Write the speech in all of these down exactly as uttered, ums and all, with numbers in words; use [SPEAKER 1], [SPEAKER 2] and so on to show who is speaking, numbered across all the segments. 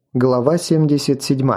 [SPEAKER 1] Глава семьдесят семь.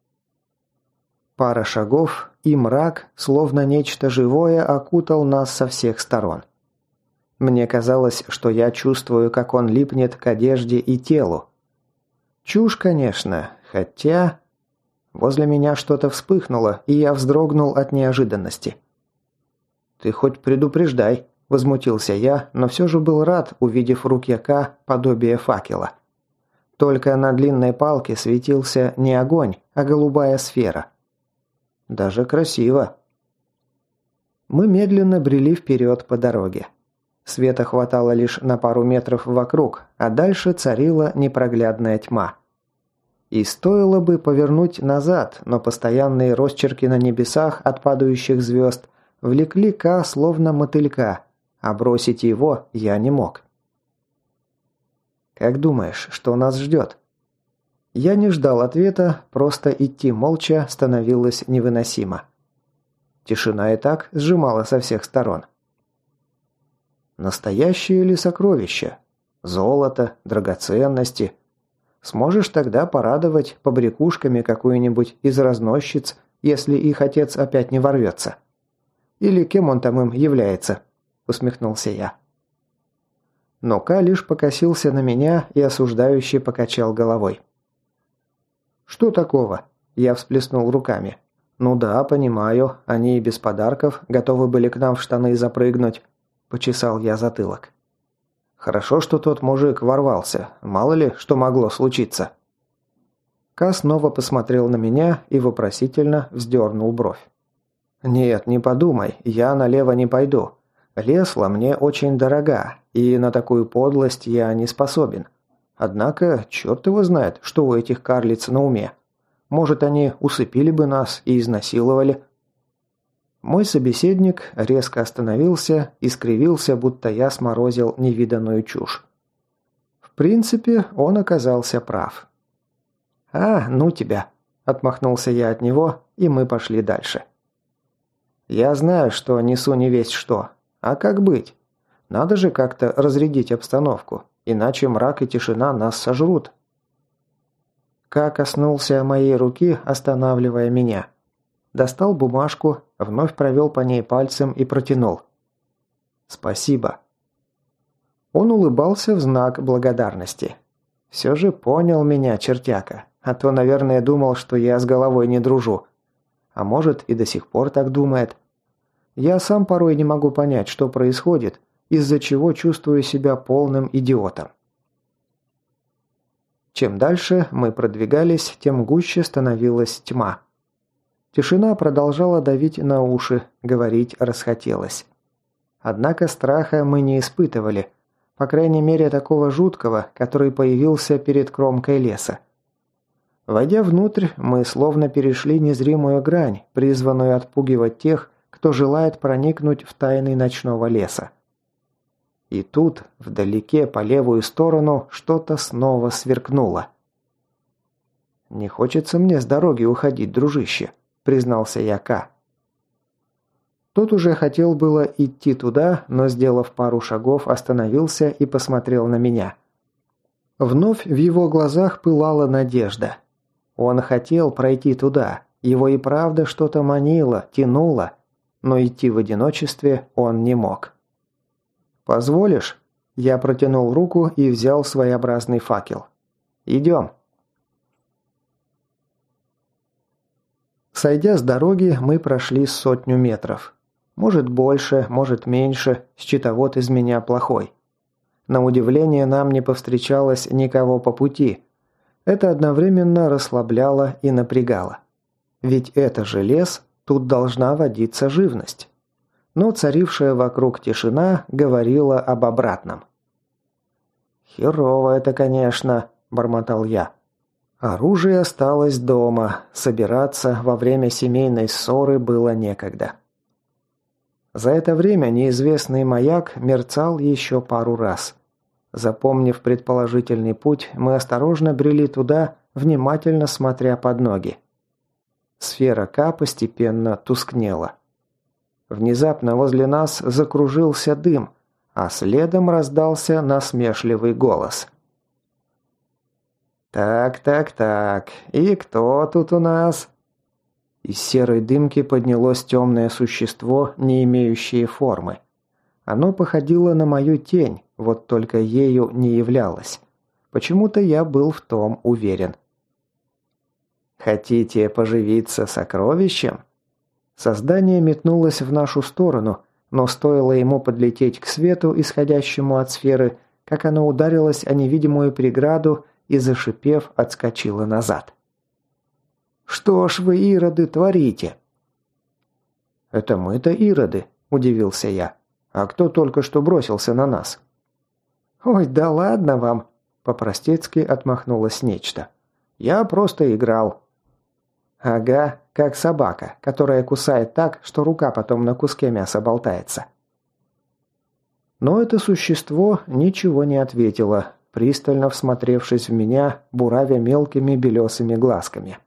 [SPEAKER 1] Пара шагов, и мрак, словно нечто живое, окутал нас со всех сторон. Мне казалось, что я чувствую, как он липнет к одежде и телу. Чушь, конечно, хотя... Возле меня что-то вспыхнуло, и я вздрогнул от неожиданности. «Ты хоть предупреждай», – возмутился я, но все же был рад, увидев в руке К подобие факела. Только на длинной палке светился не огонь, а голубая сфера. Даже красиво. Мы медленно брели вперед по дороге. Света хватало лишь на пару метров вокруг, а дальше царила непроглядная тьма. И стоило бы повернуть назад, но постоянные росчерки на небесах от падающих звезд влекли Ка словно мотылька, а бросить его я не мог. «Как думаешь, что нас ждет?» Я не ждал ответа, просто идти молча становилось невыносимо. Тишина и так сжимала со всех сторон. Настоящее ли сокровище? Золото, драгоценности? Сможешь тогда порадовать побрякушками какую-нибудь из разносчиц, если их отец опять не ворвется? Или кем он там им является?» – усмехнулся я. Но Ка лишь покосился на меня и осуждающе покачал головой. «Что такого?» – я всплеснул руками. «Ну да, понимаю, они и без подарков готовы были к нам в штаны запрыгнуть», – почесал я затылок. «Хорошо, что тот мужик ворвался, мало ли, что могло случиться». Ка снова посмотрел на меня и вопросительно вздернул бровь. «Нет, не подумай, я налево не пойду. Лесла мне очень дорога, и на такую подлость я не способен. Однако, черт его знает, что у этих карлиц на уме. Может, они усыпили бы нас и изнасиловали». Мой собеседник резко остановился и скривился, будто я сморозил невиданную чушь. В принципе, он оказался прав. «А, ну тебя!» – отмахнулся я от него, и мы пошли дальше. «Я знаю, что несу не весть что. А как быть? Надо же как-то разрядить обстановку, иначе мрак и тишина нас сожрут». Ка коснулся моей руки, останавливая меня. Достал бумажку, вновь провел по ней пальцем и протянул. «Спасибо». Он улыбался в знак благодарности. Все же понял меня, чертяка, а то, наверное, думал, что я с головой не дружу. А может, и до сих пор так думает. Я сам порой не могу понять, что происходит, из-за чего чувствую себя полным идиотом. Чем дальше мы продвигались, тем гуще становилась тьма. Тишина продолжала давить на уши, говорить расхотелось. Однако страха мы не испытывали, по крайней мере такого жуткого, который появился перед кромкой леса. Войдя внутрь, мы словно перешли незримую грань, призванную отпугивать тех, кто желает проникнуть в тайны ночного леса. И тут, вдалеке по левую сторону, что-то снова сверкнуло. «Не хочется мне с дороги уходить, дружище», – признался я Ка. Тот уже хотел было идти туда, но, сделав пару шагов, остановился и посмотрел на меня. Вновь в его глазах пылала надежда. Он хотел пройти туда, его и правда что-то манило, тянуло, но идти в одиночестве он не мог. «Позволишь?» Я протянул руку и взял своеобразный факел. «Идем». Сойдя с дороги, мы прошли сотню метров. Может больше, может меньше, счетовод из меня плохой. На удивление нам не повстречалось никого по пути. Это одновременно расслабляло и напрягало. Ведь это же лес, тут должна водиться живность. Но царившая вокруг тишина говорила об обратном. «Херово это, конечно», – бормотал я. Оружие осталось дома, собираться во время семейной ссоры было некогда. За это время неизвестный маяк мерцал еще пару раз. Запомнив предположительный путь, мы осторожно брели туда, внимательно смотря под ноги. Сфера Ка постепенно тускнела. Внезапно возле нас закружился дым, а следом раздался насмешливый голос. Так, так, так. И кто тут у нас? Из серой дымки поднялось темное существо, не имеющее формы. Оно походило на мою тень, вот только ею не являлось. Почему-то я был в том уверен. «Хотите поживиться сокровищем?» Создание метнулось в нашу сторону, но стоило ему подлететь к свету, исходящему от сферы, как оно ударилось о невидимую преграду и, зашипев, отскочило назад. «Что ж вы, ироды, творите?» «Это мы-то ироды», – удивился я. «А кто только что бросился на нас?» «Ой, да ладно вам!» – по-простецки отмахнулось нечто. «Я просто играл». «Ага, как собака, которая кусает так, что рука потом на куске мяса болтается». Но это существо ничего не ответило, пристально всмотревшись в меня, буравя мелкими белесыми глазками.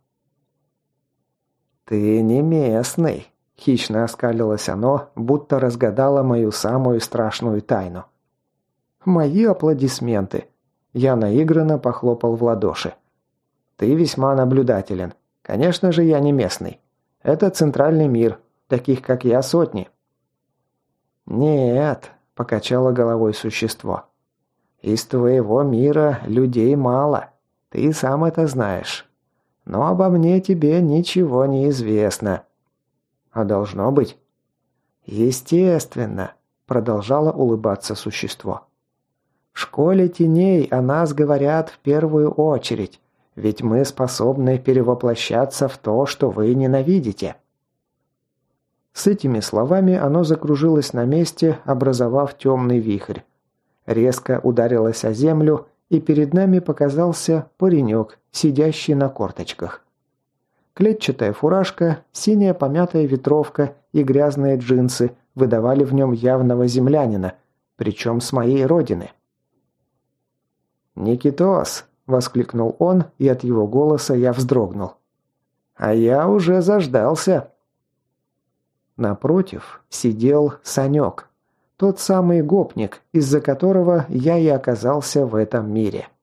[SPEAKER 1] «Ты не местный», – хищно оскалилось оно, будто разгадало мою самую страшную тайну. «Мои аплодисменты!» – я наигранно похлопал в ладоши. «Ты весьма наблюдателен. Конечно же, я не местный. Это центральный мир, таких как я сотни». «Нет», – покачало головой существо. «Из твоего мира людей мало. Ты сам это знаешь. Но обо мне тебе ничего не известно». «А должно быть?» «Естественно», – продолжало улыбаться существо. «В школе теней о нас говорят в первую очередь, ведь мы способны перевоплощаться в то, что вы ненавидите». С этими словами оно закружилось на месте, образовав темный вихрь. Резко ударилось о землю, и перед нами показался паренек, сидящий на корточках. Клетчатая фуражка, синяя помятая ветровка и грязные джинсы выдавали в нем явного землянина, причем с моей родины. «Никитос!» – воскликнул он, и от его голоса я вздрогнул. «А я уже заждался!» Напротив сидел Санек, тот самый гопник, из-за которого я и оказался в этом мире.